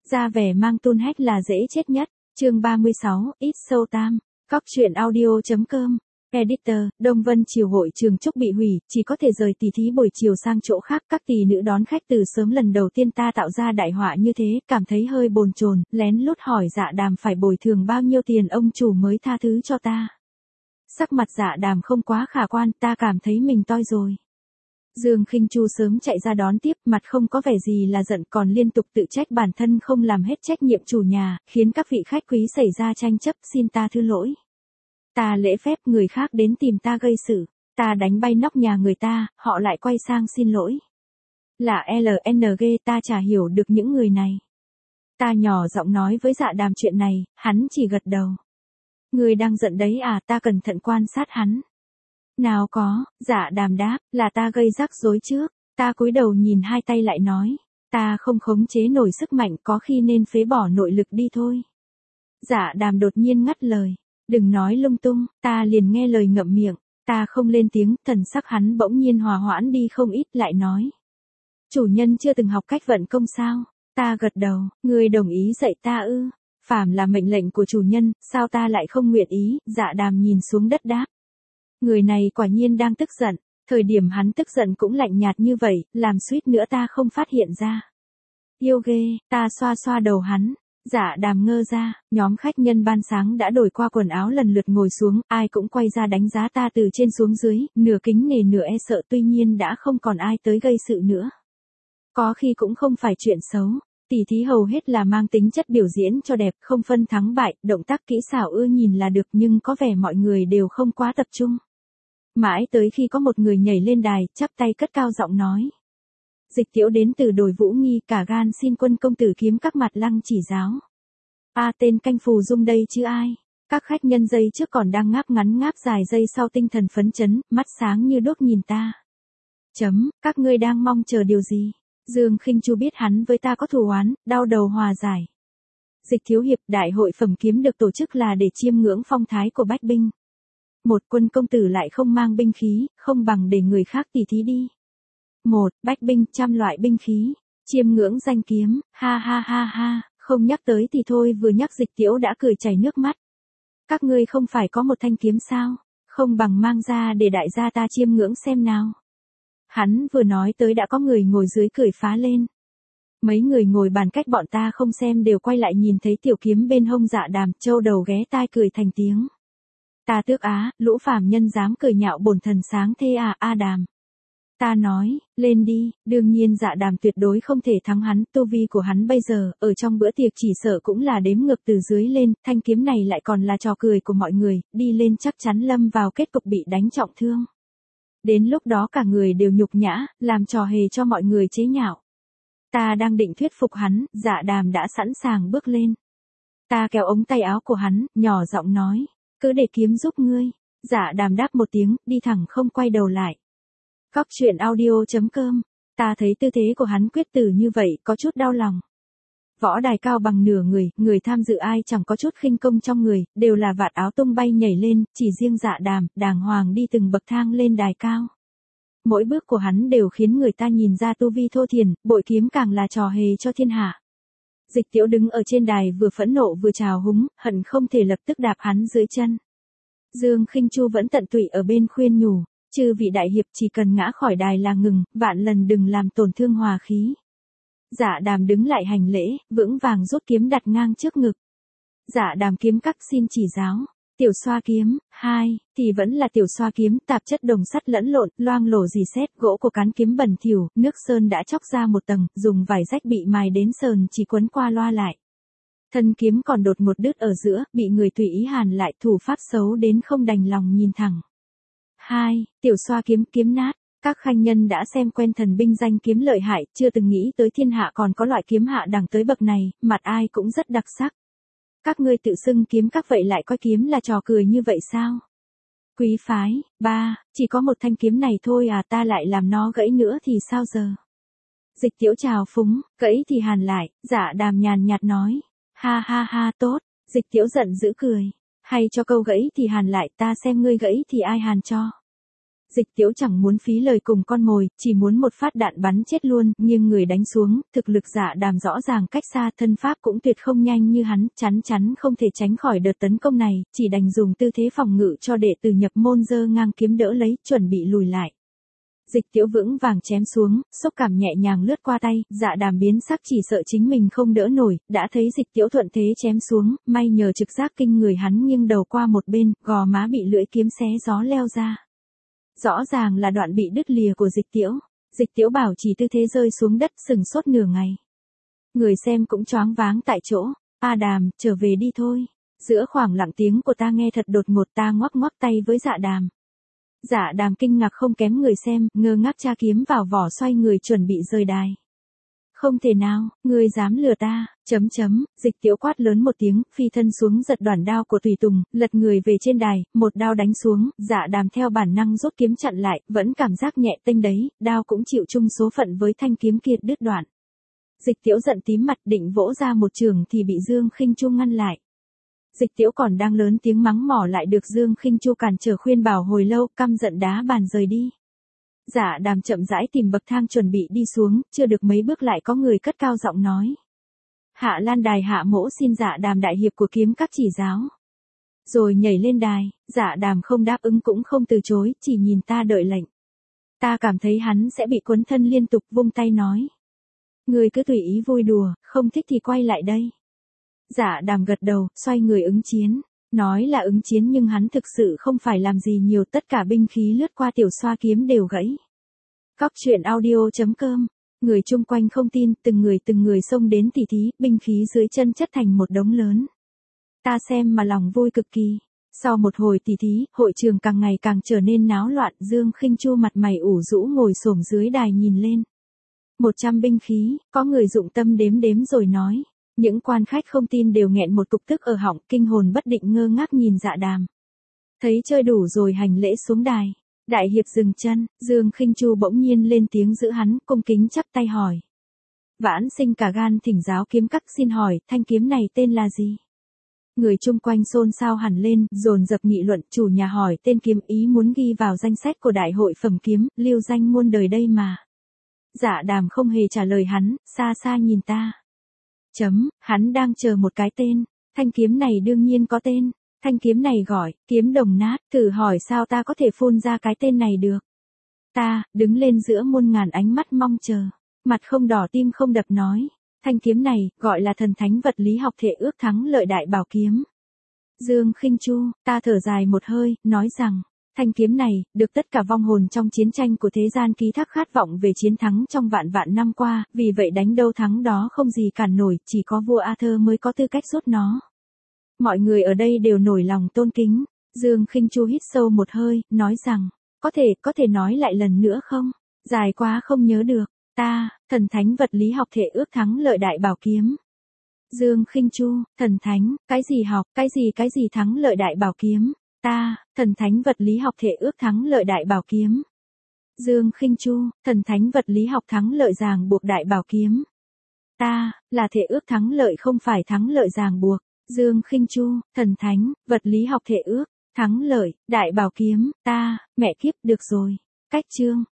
Ra vẻ mang tun hách là dễ chết nhất. Chương 36, ít sâu tam. Cóc truyện audio.com. Editor, Đông Vân Triều hội trường chúc bị hủy, chỉ có thể rời tỷ thí buổi chiều sang chỗ khác. Các tỷ nữ đón khách từ sớm, lần đầu tiên ta tạo ra đại họa như thế, cảm thấy hơi bồn chồn, lén lút hỏi Dạ Đàm phải bồi thường bao nhiêu tiền ông chủ mới tha thứ cho ta. Sắc mặt Dạ Đàm không quá khả quan, ta cảm thấy mình toi rồi. Dương Khinh Chu sớm chạy ra đón tiếp, mặt không có vẻ gì là giận, còn liên tục tự trách bản thân không làm hết trách nhiệm chủ nhà, khiến các vị khách quý xảy ra tranh chấp, xin ta thứ lỗi. Ta lễ phép, người khác đến tìm ta gây sự, ta đánh bay nóc nhà người ta, họ lại quay sang xin lỗi. Là LNG, ta chả hiểu được những người này. Ta nhỏ giọng nói với Dạ Đàm chuyện này, hắn chỉ gật đầu. Người đang giận đấy à, ta cẩn thận quan sát hắn. Nào có, Dạ Đàm đáp, là ta gây rắc rối trước. Ta cúi đầu nhìn hai tay lại nói, ta không khống chế nổi sức mạnh, có khi nên phế bỏ nội lực đi thôi. Dạ Đàm đột nhiên ngắt lời, đừng nói lung tung, ta liền nghe lời ngậm miệng, ta không lên tiếng, thần sắc hắn bỗng nhiên hòa hoãn đi không ít, lại nói. Chủ nhân chưa từng học cách vận công sao? Ta gật đầu, người đồng ý dạy ta ư? Phàm là mệnh lệnh của chủ nhân, sao ta lại không nguyện ý? Dạ Đàm nhìn xuống đất đáp. Người này quả nhiên đang tức giận, thời điểm hắn tức giận cũng lạnh nhạt như vậy, làm suýt nữa ta không phát hiện ra. Yêu ghê, ta xoa xoa đầu hắn. Dạ Đàm ngơ ra, nhóm khách nhân ban sáng đã đổi qua quần áo lần lượt ngồi xuống, ai cũng quay ra đánh giá ta từ trên xuống dưới, nửa kính nể nửa e sợ, tuy nhiên đã không còn ai tới gây sự nữa. Có khi cũng không phải chuyện xấu, tỷ thí hầu hết là mang tính chất biểu diễn cho đẹp, không phân thắng bại, động tác kỹ xảo ưa nhìn là được, nhưng có vẻ mọi người đều không quá tập trung. Mãi tới khi có một người nhảy lên đài, chắp tay cất cao giọng nói. Dịch Tiễu đến từ đồi Vũ Nghi, cả gan xin quân công tử kiếm các mặt lăng chỉ giáo. Tên canh phù dung đây chứ ai. Các khách nhân giây trước còn đang ngáp ngắn ngáp dài, giây sau tinh thần phấn chấn, mắt sáng như đốt nhìn ta. Các ngươi đang mong chờ điều gì? Dương Khinh Chu biết hắn với ta có thù oán, đau đầu hòa giải. Dịch thiếu hiệp, đại hội phẩm kiếm được tổ chức là để chiêm ngưỡng phong thái của bách binh. Một quân công tử lại không mang binh khí, không bằng để người khác tỉ thí đi. Một bách binh, trăm loại binh khí, chiêm ngưỡng danh kiếm, ha ha ha ha, không nhắc tới thì thôi, vừa nhắc Dịch Tiễu đã cười chảy nước mắt. Các ngươi không phải có một thanh kiếm sao, không bằng mang ra để đại gia ta chiêm ngưỡng xem nào. Hắn vừa nói tới đã có người ngồi dưới cười phá lên. Mấy người ngồi bàn cách bọn ta không xem đều quay lại nhìn thấy tiểu kiếm bên hông Dạ Đàm, châu đầu ghé tai cười thành tiếng. Ta tước á, lũ phàm nhân dám cười nhạo bổn thần sáng thế à, A Đàm. Ta nói, lên đi, đương nhiên Dạ Đàm tuyệt đối không thể thắng hắn, tu vi của hắn bây giờ, ở trong bữa tiệc chỉ sợ cũng là đếm ngược từ dưới lên, thanh kiếm này lại còn là trò cười của mọi người, đi lên chắc chắn lâm vào kết cục bị đánh trọng thương. Đến lúc đó cả người đều nhục nhã, làm trò hề cho mọi người chế nhạo. Ta đang định thuyết phục hắn, Dạ Đàm đã sẵn sàng bước lên. Ta kéo ống tay áo của hắn, nhỏ giọng nói, cứ để kiếm giúp ngươi. Dạ Đàm đáp một tiếng, đi thẳng không quay đầu lại. Cóc truyện audio.com. Ta thấy tư thế của hắn quyết tử như vậy, có chút đau lòng. Võ đài cao bằng nửa người, người tham dự ai chẳng có chút khinh công trong người, đều là vạt áo tung bay nhảy lên, chỉ riêng Dạ Đàm, đàng hoàng đi từng bậc thang lên đài cao. Mỗi bước của hắn đều khiến người ta nhìn ra tu vi thô thiển, bội kiếm càng là trò hề cho thiên hạ. Dịch Tiễu đứng ở trên đài vừa phẫn nộ vừa trào húng, hận không thể lập tức đạp hắn dưới chân. Dương Khinh Chu vẫn tận tụy ở bên khuyên nhủ, chư vị đại hiệp chỉ cần ngã khỏi đài là ngừng, vạn lần đừng làm tổn thương hòa khí. Dạ Đàm đứng lại hành lễ, vững vàng rút kiếm đặt ngang trước ngực. Dạ Đàm kiếm các xin chỉ giáo. Tiểu xoa kiếm, thì vẫn là tiểu xoa kiếm, tạp chất đồng sắt lẫn lộn, loang lổ rỉ sét, gỗ của cán kiếm bẩn thỉu, nước sơn đã chóc ra một tầng, dùng vải rách bị mài đến sờn chỉ quấn qua loa lại. Thân kiếm còn đột một đứt ở giữa, bị người tùy ý hàn lại, thủ pháp xấu đến không đành lòng nhìn thẳng. Tiểu xoa kiếm, kiếm nát. Các khanh nhân đã xem quen thần binh danh kiếm lợi hại, chưa từng nghĩ tới thiên hạ còn có loại kiếm hạ đẳng tới bậc này, mặt ai cũng rất đặc sắc. Các ngươi tự xưng kiếm các vậy lại coi kiếm là trò cười như vậy sao? Quý phái, chỉ có một thanh kiếm này thôi à, ta lại làm nó gãy nữa thì sao giờ? Dịch Tiễu trào phúng, gãy thì hàn lại, Dạ Đàm nhàn nhạt nói. Ha ha ha, tốt. Dịch Tiễu giận dữ cười. Hay cho câu gãy thì hàn lại, ta xem ngươi gãy thì ai hàn cho. Dịch Tiễu chẳng muốn phí lời cùng con mồi, chỉ muốn một phát đạn bắn chết luôn, nhưng người đánh xuống, thực lực Dạ Đàm rõ ràng cách xa, thân pháp cũng tuyệt không nhanh như hắn, chắn không thể tránh khỏi đợt tấn công này, chỉ đành dùng tư thế phòng ngự cho đệ tử nhập môn giơ ngang kiếm đỡ lấy, chuẩn bị lùi lại. Dịch Tiễu vững vàng chém xuống, xúc cảm nhẹ nhàng lướt qua tay, Dạ Đàm biến sắc chỉ sợ chính mình không đỡ nổi, đã thấy Dịch Tiễu thuận thế chém xuống, may nhờ trực giác kinh người hắn nghiêng đầu qua một bên, gò má bị lưỡi kiếm xé gió leo ra. Rõ ràng là đoạn bị đứt lìa của Dịch Tiễu. Dịch Tiễu bảo chỉ tư thế rơi xuống đất sừng sốt nửa ngày. Người xem cũng choáng váng tại chỗ. A Đàm, trở về đi thôi. Giữa khoảng lặng tiếng của ta nghe thật đột ngột, ta ngoắc ngoắc tay với Dạ Đàm. Dạ Đàm kinh ngạc không kém người xem, ngơ ngác tra kiếm vào vỏ xoay người chuẩn bị rời đài. Không thể nào, ngươi dám lừa ta, Dịch Tiễu quát lớn một tiếng, phi thân xuống giật đoạn đao của tùy tùng, lật người về trên đài, một đao đánh xuống, Dạ Đàm theo bản năng rút kiếm chặn lại, vẫn cảm giác nhẹ tênh đấy, đao cũng chịu chung số phận với thanh kiếm kia đứt đoạn. Dịch Tiễu giận tím mặt định vỗ ra một trường thì bị Dương Khinh Chu ngăn lại. Dịch Tiễu còn đang lớn tiếng mắng mỏ lại được Dương Khinh Chu cản trở khuyên bảo hồi lâu, căm giận đá bàn rời đi. Dạ Đàm chậm rãi tìm bậc thang chuẩn bị đi xuống, chưa được mấy bước lại có người cất cao giọng nói. Hạ Lan Đài Hạ Mỗ xin Dạ Đàm đại hiệp của kiếm các chỉ giáo. Rồi nhảy lên đài, Dạ Đàm không đáp ứng cũng không từ chối, chỉ nhìn ta đợi lệnh. Ta cảm thấy hắn sẽ bị quấn thân liên tục vung tay nói. Người cứ tùy ý vui đùa, không thích thì quay lại đây. Dạ Đàm gật đầu, xoay người ứng chiến. Nói là ứng chiến nhưng hắn thực sự không phải làm gì nhiều, tất cả binh khí lướt qua tiểu xoa kiếm đều gãy. Cóc truyện audio.com. Người chung quanh không tin, từng người xông đến tỉ thí, binh khí dưới chân chất thành một đống lớn. Ta xem mà lòng vui cực kỳ. Sau một hồi tỉ thí, hội trường càng ngày càng trở nên náo loạn, Dương Khinh Chu mặt mày ủ rũ ngồi xổm dưới đài nhìn lên. 100 binh khí, có người dụng tâm đếm rồi nói. Những quan khách không tin đều nghẹn một cục tức ở họng, kinh hồn bất định ngơ ngác nhìn Dạ Đàm. Thấy chơi đủ rồi hành lễ xuống đài. Đại hiệp dừng chân, Dương Khinh Chu bỗng nhiên lên tiếng giữ hắn, cung kính chắp tay hỏi. Vãn sinh cả gan thỉnh giáo kiếm các, xin hỏi, thanh kiếm này tên là gì? Người chung quanh xôn xao hẳn lên, dồn dập nghị luận, chủ nhà hỏi tên kiếm, ý muốn ghi vào danh sách của đại hội phẩm kiếm, lưu danh muôn đời đây mà. Dạ Đàm không hề trả lời hắn, xa xa nhìn ta. Hắn đang chờ một cái tên, thanh kiếm này đương nhiên có tên, thanh kiếm này gọi, kiếm đồng nát, thử hỏi sao ta có thể phun ra cái tên này được. Ta, đứng lên giữa muôn ngàn ánh mắt mong chờ, mặt không đỏ tim không đập nói, thanh kiếm này, gọi là thần thánh vật lý học thể ước thắng lợi đại bảo kiếm. Dương Khinh Chu, ta thở dài một hơi, nói rằng, thanh kiếm này, được tất cả vong hồn trong chiến tranh của thế gian ký thác khát vọng về chiến thắng trong vạn năm qua, vì vậy đánh đâu thắng đó không gì cản nổi, chỉ có vua Arthur mới có tư cách rút nó. Mọi người ở đây đều nổi lòng tôn kính. Dương Khinh Chu hít sâu một hơi, nói rằng, có thể nói lại lần nữa không? Dài quá không nhớ được. Ta, thần thánh vật lý học thể ước thắng lợi đại bảo kiếm. Dương Khinh Chu, thần thánh, cái gì học, cái gì thắng lợi đại bảo kiếm. Ta, thần thánh vật lý học thể ước thắng lợi đại bảo kiếm. Dương Khinh Chu, thần thánh vật lý học thắng lợi ràng buộc đại bảo kiếm. Ta, là thể ước thắng lợi không phải thắng lợi ràng buộc. Dương Khinh Chu, thần thánh, vật lý học thể ước, thắng lợi, đại bảo kiếm, ta, mẹ kiếp, được rồi. Cách chương.